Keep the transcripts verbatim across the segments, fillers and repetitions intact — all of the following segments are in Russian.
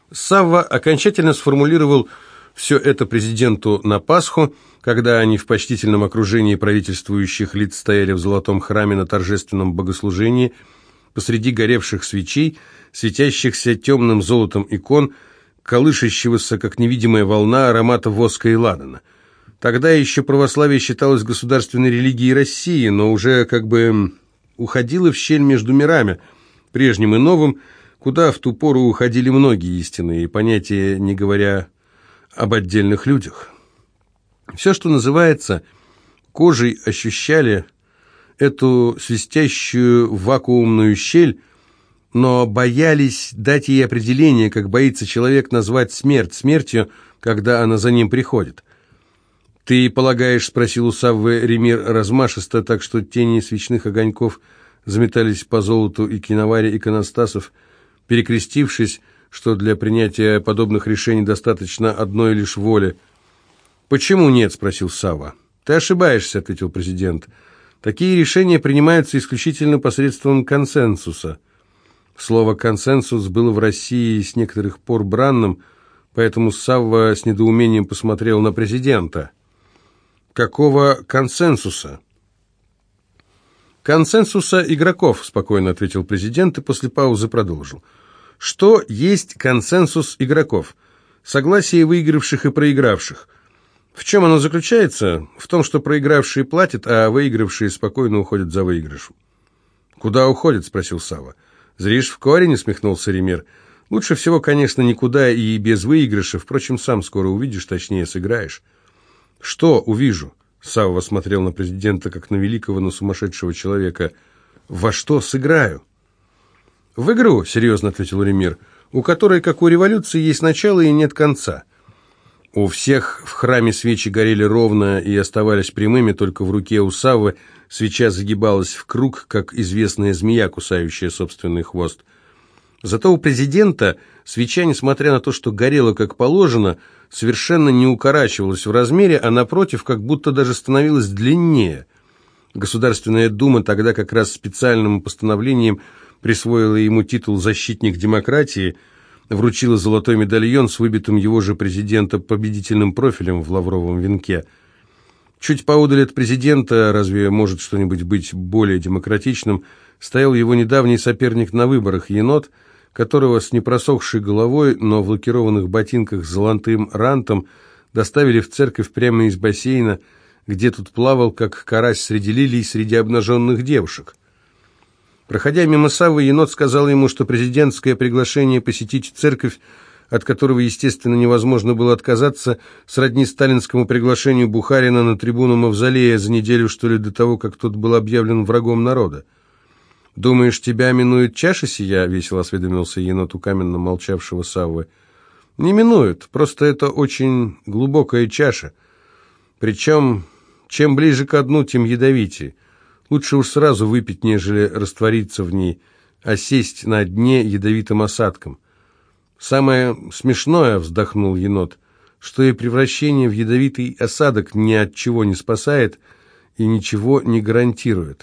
Савва окончательно сформулировал все это президенту на Пасху, когда они в почтительном окружении правительствующих лиц стояли в золотом храме на торжественном богослужении посреди горевших свечей, светящихся темным золотом икон, колышащегося, как невидимая волна, аромата воска и ладана. Тогда еще православие считалось государственной религией России, но уже как бы уходило в щель между мирами, прежним и новым, куда в ту пору уходили многие истинные понятия, не говоря об отдельных людях. Все, что называется, кожей ощущали эту свистящую вакуумную щель, но боялись дать ей определение, как боится человек назвать смерть смертью, когда она за ним приходит. «Ты полагаешь, — спросил у Саввы Ремир размашисто, так что тени свечных огоньков заметались по золоту и киноваре иконостасов, перекрестившись, что для принятия подобных решений достаточно одной лишь воли. «Почему нет?» — спросил Савва. «Ты ошибаешься», — ответил президент. «Такие решения принимаются исключительно посредством консенсуса». Слово «консенсус» было в России с некоторых пор бранным, поэтому Савва с недоумением посмотрел на президента. «Какого консенсуса?» «Консенсуса игроков», — спокойно ответил президент и после паузы продолжил. «Что есть консенсус игроков? Согласие выигравших и проигравших. В чем оно заключается? В том, что проигравшие платят, а выигравшие спокойно уходят за выигрышем». «Куда уходят?» — спросил Савва. «Зришь в корень?» — усмехнулся Ремир. «Лучше всего, конечно, никуда и без выигрыша. Впрочем, сам скоро увидишь, точнее, сыграешь». «Что увижу?» — Савва смотрел на президента, как на великого, но сумасшедшего человека. «Во что сыграю?» «В игру», — серьезно ответил Ремир, «у которой, как у революции, есть начало и нет конца». У всех в храме свечи горели ровно и оставались прямыми, только в руке у Саввы свеча загибалась в круг, как известная змея, кусающая собственный хвост. Зато у президента свеча, несмотря на то, что горела как положено, совершенно не укорачивалась в размере, а напротив, как будто даже становилась длиннее. Государственная дума тогда как раз специальным постановлением присвоила ему титул «защитник демократии», вручила золотой медальон с выбитым его же президента победительным профилем в лавровом венке. Чуть поодаль от президента, разве может что-нибудь быть более демократичным, стоял его недавний соперник на выборах, енот, которого с непросохшей головой, но в лакированных ботинках с золотым рантом доставили в церковь прямо из бассейна, где тут плавал, как карась среди лилий, среди обнаженных девушек. Проходя мимо Саввы, енот сказал ему, что президентское приглашение посетить церковь, от которого, естественно, невозможно было отказаться, сродни сталинскому приглашению Бухарина на трибуну Мавзолея за неделю, что ли, до того, как тот был объявлен врагом народа. «Думаешь, тебя минует чаша сия?» — весело осведомился енот у каменно молчавшего Саввы. «Не минует, просто это очень глубокая чаша. Причем, чем ближе ко дну, тем ядовитее. Лучше уж сразу выпить, нежели раствориться в ней, а сесть на дне ядовитым осадком. Самое смешное, — вздохнул енот, — что и превращение в ядовитый осадок ни от чего не спасает и ничего не гарантирует.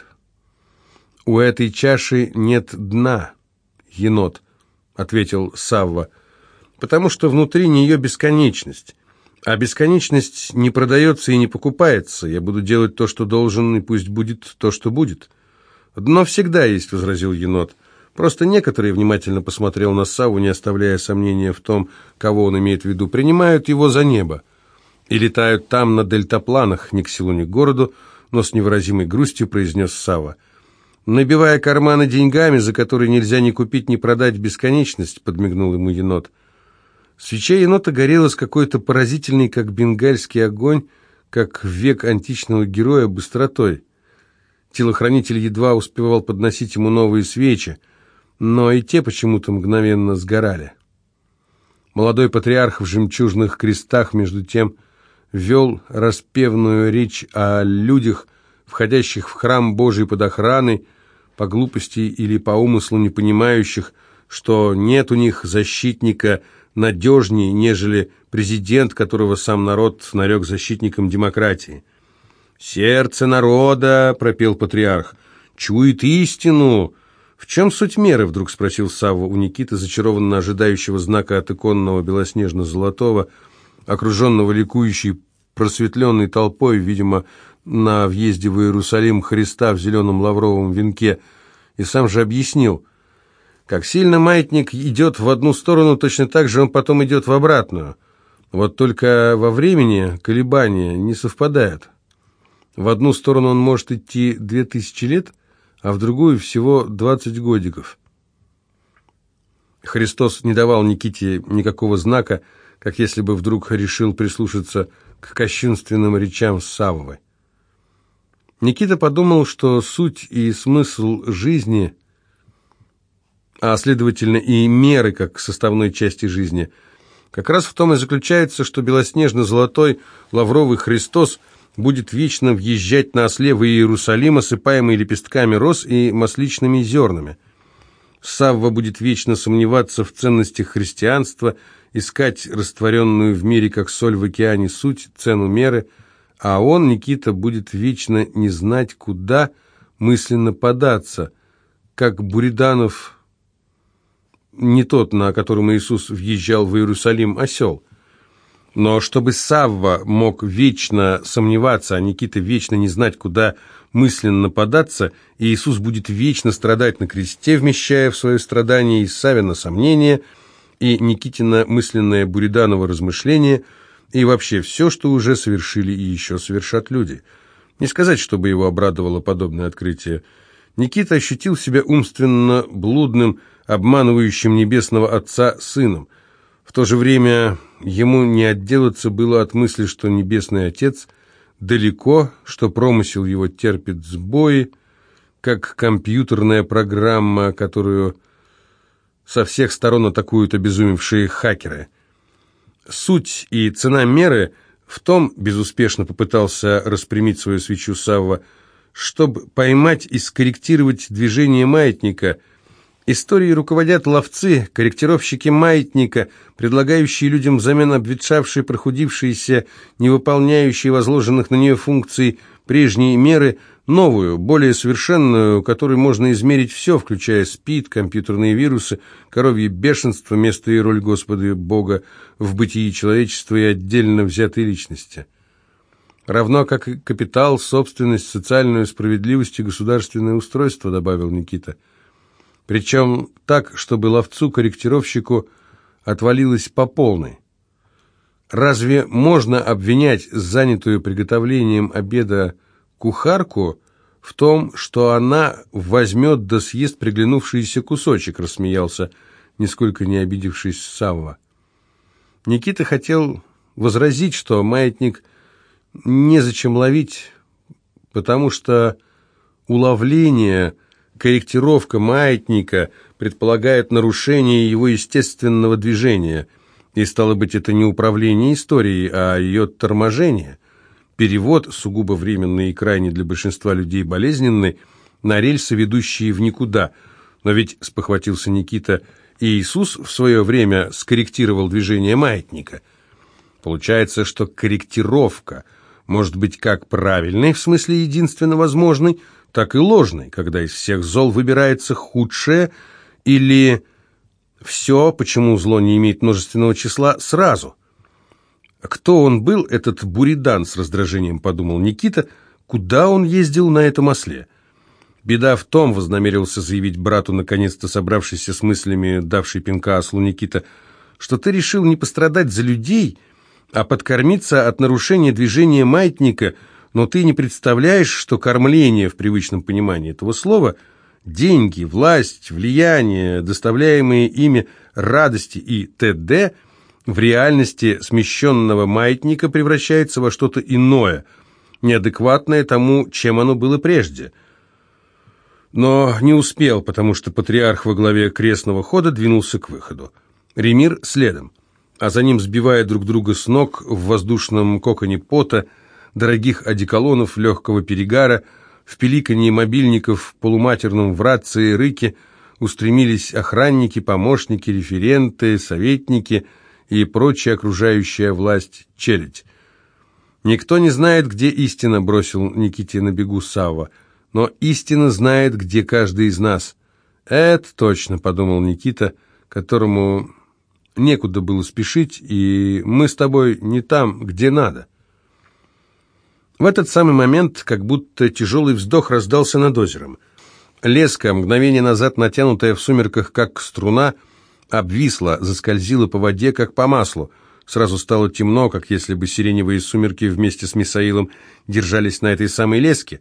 У этой чаши нет дна, енот, — ответил Савва, — потому что внутри нее бесконечность. А бесконечность не продается и не покупается. Я буду делать то, что должен, и пусть будет то, что будет. Дно всегда есть, — возразил енот. Просто некоторые, — внимательно посмотрел на Савву, не оставляя сомнения в том, кого он имеет в виду, — принимают его за небо и летают там на дельтапланах, ни к селу, ни к городу, но с невыразимой грустью произнес Савва. «Набивая карманы деньгами, за которые нельзя ни купить, ни продать бесконечность», — подмигнул ему енот. Свеча енота горела с какой-то поразительной, как бенгальский огонь, как в век античного героя, быстротой. Телохранитель едва успевал подносить ему новые свечи, но и те почему-то мгновенно сгорали. Молодой патриарх в жемчужных крестах, между тем, вел распевную речь о людях, входящих в храм Божий под охраной, по глупости или по умыслу не понимающих, что нет у них защитника надежнее, нежели президент, которого сам народ нарек защитником демократии. «Сердце народа, — пропел патриарх, — чует истину. «В чем суть меры?» — вдруг спросил Савва у Никиты, зачарованно ожидающего знака от иконного белоснежно-золотого, окруженного ликующей просветленной толпой, видимо, на въезде в Иерусалим Христа в зеленом лавровом венке, и сам же объяснил: как сильно маятник идет в одну сторону, точно так же он потом идет в обратную. Вот только во времени колебания не совпадают. В одну сторону он может идти две тысячи лет, а в другую всего двадцать годиков. Христос не давал Никите никакого знака, как если бы вдруг решил прислушаться к кощунственным речам Саввы. Никита подумал, что суть и смысл жизни, а следовательно и меры как составной части жизни, как раз в том и заключается, что белоснежно-золотой лавровый Христос будет вечно въезжать на осле в Иерусалим, осыпаемый лепестками роз и масличными зернами. Савва будет вечно сомневаться в ценностях христианства, искать растворенную в мире, как соль в океане, суть, цену меры, а он, Никита, будет вечно не знать, куда мысленно податься, как Буриданов, не тот, на котором Иисус въезжал в Иерусалим, осел. Но чтобы Савва мог вечно сомневаться, а Никита вечно не знать, куда мысленно податься, и Иисус будет вечно страдать на кресте, вмещая в свое страдание и Саввина сомнение, и Никитина мысленное Буриданово размышление, и вообще все, что уже совершили и еще совершат люди. Не сказать, чтобы его обрадовало подобное открытие. Никита ощутил себя умственно блудным, обманывающим небесного Отца сыном. В то же время ему не отделаться было от мысли, что Небесный Отец далеко, что промысел его терпит сбои, как компьютерная программа, которую со всех сторон атакуют обезумевшие хакеры. Суть и цена меры в том, безуспешно попытался распрямить свою свечу Савва, чтобы поймать и скорректировать движение маятника. Историей руководят ловцы, корректировщики маятника, предлагающие людям взамен обветшавшие, прохудившиеся, не выполняющие возложенных на нее функций прежние меры, новую, более совершенную, которой можно измерить все, включая СПИД, компьютерные вирусы, коровье бешенство, место и роль Господа Бога в бытии человечества и отдельно взятой личности. Равно как и капитал, собственность, социальную справедливость и государственное устройство, добавил Никита. Причем так, чтобы ловцу-корректировщику отвалилось по полной. Разве можно обвинять занятую приготовлением обеда кухарку в том, что она возьмет да съест приглянувшийся кусочек, рассмеялся, нисколько не обидевшись Савва. Никита хотел возразить, что маятник незачем ловить, потому что уловление, корректировка маятника предполагает нарушение его естественного движения, и, стало быть, это не управление историей, а ее торможение. Перевод, сугубо временный и крайне для большинства людей болезненный, на рельсы, ведущие в никуда. Но ведь, спохватился Никита, и Иисус в свое время скорректировал движение маятника. Получается, что корректировка может быть как правильной, в смысле единственно возможной, так и ложной, когда из всех зол выбирается худшее, или все, почему зло не имеет множественного числа, сразу. Кто он был, этот Буридан, с раздражением подумал Никита, куда он ездил на этом осле? Беда в том, вознамерился заявить брату, наконец-то собравшийся с мыслями, давший пинка ослу Никита, что ты решил не пострадать за людей, а подкормиться от нарушения движения маятника, но ты не представляешь, что кормление в привычном понимании этого слова – деньги, власть, влияние, доставляемые ими радости и т.д. в реальности смещенного маятника превращается во что-то иное, неадекватное тому, чем оно было прежде. Но не успел, потому что патриарх во главе крестного хода двинулся к выходу. Ремир следом, а за ним, сбивая друг друга с ног в воздушном коконе пота, дорогих одеколонов, легкого перегара, в пиликанье мобильников, полуматерном в рации рыке устремились охранники, помощники, референты, советники и прочая окружающая власть челядь. «Никто не знает, где истина», — бросил Никите на бегу Савва, «но истина знает, где каждый из нас. «Это точно», — подумал Никита, которому некуда было спешить, «и мы с тобой не там, где надо». В этот самый момент как будто тяжелый вздох раздался над озером. Леска, мгновение назад натянутая в сумерках, как струна, обвисла, заскользила по воде, как по маслу. Сразу стало темно, как если бы сиреневые сумерки вместе с Мисаилом держались на этой самой леске.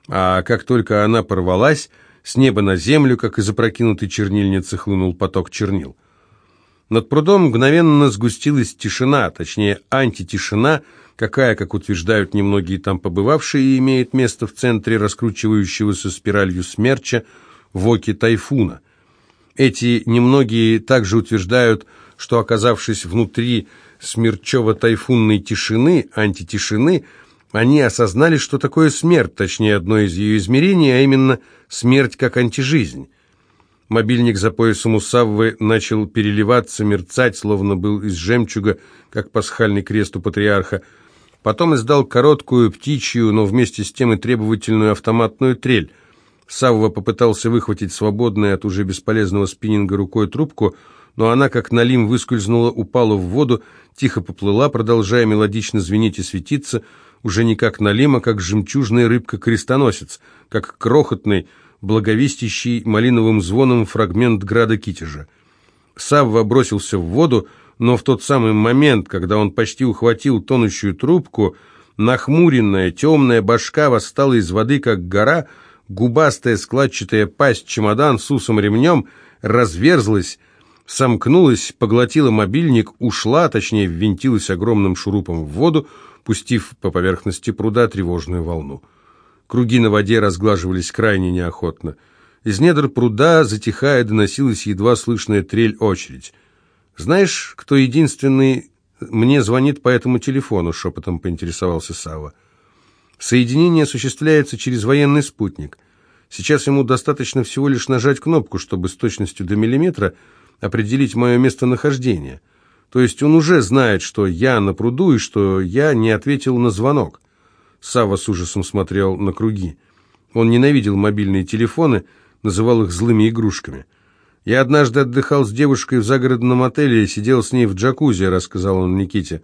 А как только она порвалась, с неба на землю, как из опрокинутой чернильницы, хлынул поток чернил. Над прудом мгновенно сгустилась тишина, точнее антитишина, какая, как утверждают немногие там побывавшие, имеет место в центре раскручивающегося спиралью смерча в оке тайфуна. Эти немногие также утверждают, что, оказавшись внутри смерчево-тайфунной тишины, антитишины, они осознали, что такое смерть, точнее одно из ее измерений, а именно смерть как антижизнь. Мобильник за поясом у Саввы начал переливаться, мерцать, словно был из жемчуга, как пасхальный крест у патриарха. Потом издал короткую птичью, но вместе с тем и требовательную автоматную трель. Савва попытался выхватить свободной от уже бесполезного спиннинга рукой трубку, но она, как налим, выскользнула, упала в воду, тихо поплыла, продолжая мелодично звенеть и светиться, уже не как налим, а как жемчужная рыбка-крестоносец, как крохотный, благовестящий малиновым звоном фрагмент града Китежа. Савва бросился в воду, но в тот самый момент, когда он почти ухватил тонущую трубку, нахмуренная темная башка восстала из воды, как гора, губастая складчатая пасть чемодан с усом-ремнем разверзлась, сомкнулась, поглотила мобильник, ушла, точнее ввинтилась огромным шурупом в воду, пустив по поверхности пруда тревожную волну. Круги на воде разглаживались крайне неохотно. Из недр пруда, затихая, доносилась едва слышная трель очередь. «Знаешь, кто единственный мне звонит по этому телефону?» — шепотом поинтересовался Савва. «Соединение осуществляется через военный спутник. Сейчас ему достаточно всего лишь нажать кнопку, чтобы с точностью до миллиметра определить мое местонахождение. То есть он уже знает, что я на пруду и что я не ответил на звонок». Савва с ужасом смотрел на круги. Он ненавидел мобильные телефоны, называл их злыми игрушками. «Я однажды отдыхал с девушкой в загородном отеле и сидел с ней в джакузи», — рассказал он Никите.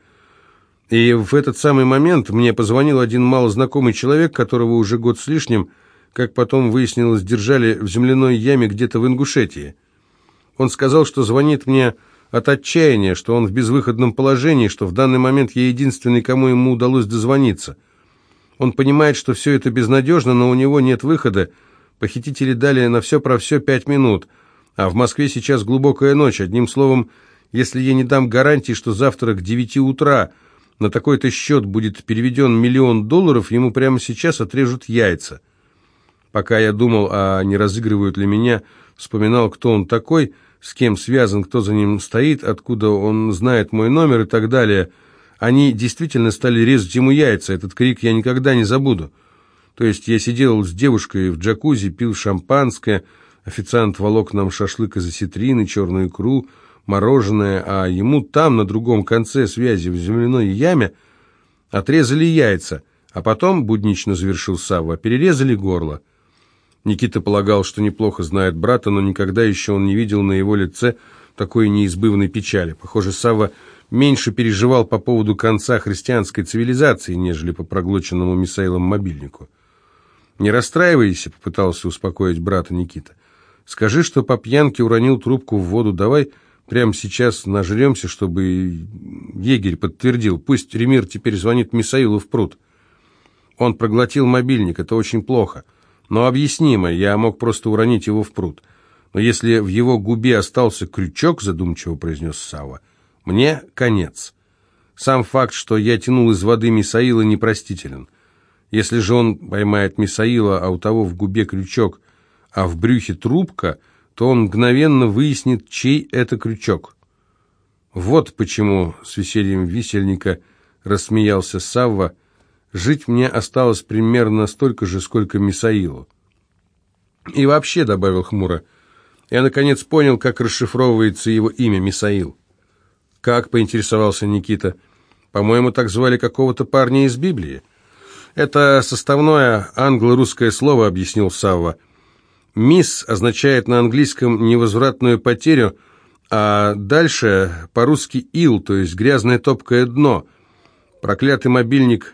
«И в этот самый момент мне позвонил один малознакомый человек, которого уже год с лишним, как потом выяснилось, держали в земляной яме где-то в Ингушетии. Он сказал, что звонит мне от отчаяния, что он в безвыходном положении, что в данный момент я единственный, кому ему удалось дозвониться. Он понимает, что все это безнадежно, но у него нет выхода. Похитители дали на все про все пять минут, а в Москве сейчас глубокая ночь. Одним словом, если я не дам гарантии, что завтра к девяти утра на такой-то счет будет переведен миллион долларов, ему прямо сейчас отрежут яйца». Пока я думал, а не разыгрывают ли меня, вспоминал, кто он такой, с кем связан, кто за ним стоит, откуда он знает мой номер и так далее. Они действительно стали резать ему яйца. Этот крик я никогда не забуду. То есть я сидел с девушкой в джакузи, пил шампанское, официант волок нам шашлык из осетрины, черную икру, мороженое, а ему там, на другом конце связи, в земляной яме, отрезали яйца, а потом, буднично завершил Савва, перерезали горло. Никита полагал, что неплохо знает брата, но никогда еще он не видел на его лице такой неизбывной печали. Похоже, Савва меньше переживал по поводу конца христианской цивилизации, нежели по проглоченному Мисаилом мобильнику. «Не расстраивайся», — попытался успокоить брата Никита. «Скажи, что по пьянке уронил трубку в воду. Давай прямо сейчас нажремся, чтобы егерь подтвердил. Пусть Ремир теперь звонит Мисаилу в пруд. Он проглотил мобильник, это очень плохо. Но объяснимо, я мог просто уронить его в пруд. Но если в его губе остался крючок, задумчиво произнес Савва, мне конец. Сам факт, что я тянул из воды Мисаила, непростителен. Если же он поймает Мисаила, а у того в губе крючок, а в брюхе трубка, то он мгновенно выяснит, чей это крючок». «Вот почему», — с весельем висельника рассмеялся Савва, «жить мне осталось примерно столько же, сколько Мисаилу». «И вообще», — добавил хмуро, — «я наконец понял, как расшифровывается его имя Мисаил». «Как?» — поинтересовался Никита. «По-моему, так звали какого-то парня из Библии». «Это составное англо-русское слово», — объяснил Савва. «Мисс» означает на английском невозвратную потерю, а дальше по-русски «ил», то есть грязное топкое дно. Проклятый мобильник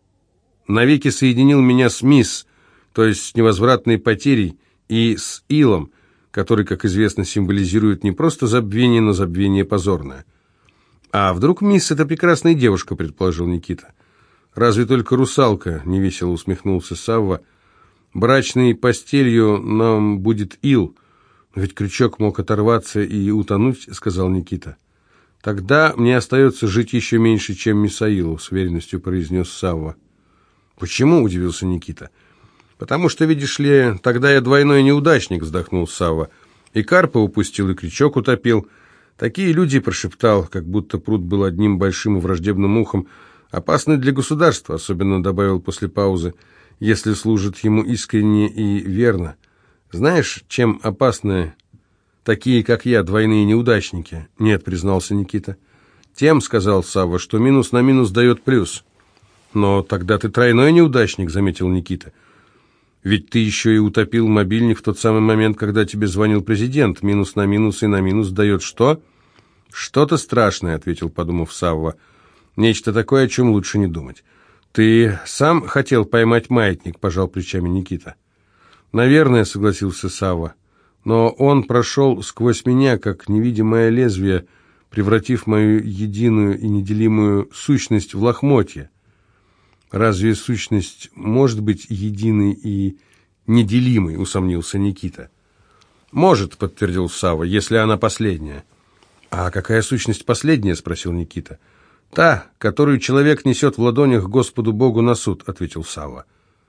навеки соединил меня с «мисс», то есть с невозвратной потерей, и с «илом», который, как известно, символизирует не просто забвение, но забвение позорное. «А вдруг мисс — это прекрасная девушка?» — предположил Никита. «Разве только русалка?» — невесело усмехнулся Савва. «Брачной постелью нам будет ил». «Но ведь крючок мог оторваться и утонуть», — сказал Никита. «Тогда мне остается жить еще меньше, чем Мисаилу», — с уверенностью произнес Савва. «Почему?» — удивился Никита. «Потому что, видишь ли, тогда я двойной неудачник», — вздохнул Савва. «И карпа упустил, и крючок утопил. Такие люди», — прошептал, как будто пруд был одним большим и враждебным ухом, — «опасны для государства», — особенно добавил после паузы, — «если служат ему искренне и верно. Знаешь, чем опасны такие, как я, двойные неудачники?» «Нет», — признался Никита. «Тем», — сказал Савва, — «что минус на минус дает плюс». «Но тогда ты тройной неудачник», — заметил Никита. «Ведь ты еще и утопил мобильник в тот самый момент, когда тебе звонил президент. Минус на минус и на минус дает что?» «Что-то страшное», — ответил, подумав Савва. «Нечто такое, о чем лучше не думать». «Ты сам хотел поймать маятник?» — пожал плечами Никита. «Наверное», — согласился Савва. «Но он прошел сквозь меня, как невидимое лезвие, превратив мою единую и неделимую сущность в лохмотье». «Разве сущность может быть единой и неделимой?» — усомнился Никита. «Может», — подтвердил Савва, — «если она последняя». «А какая сущность последняя?» — спросил Никита. «Та, которую человек несет в ладонях Господу Богу на суд», — ответил Савва.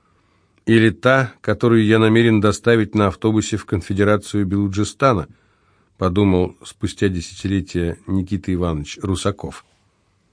«Или та, которую я намерен доставить на автобусе в конфедерацию Белуджистана», — подумал спустя десятилетия Никита Иванович Русаков.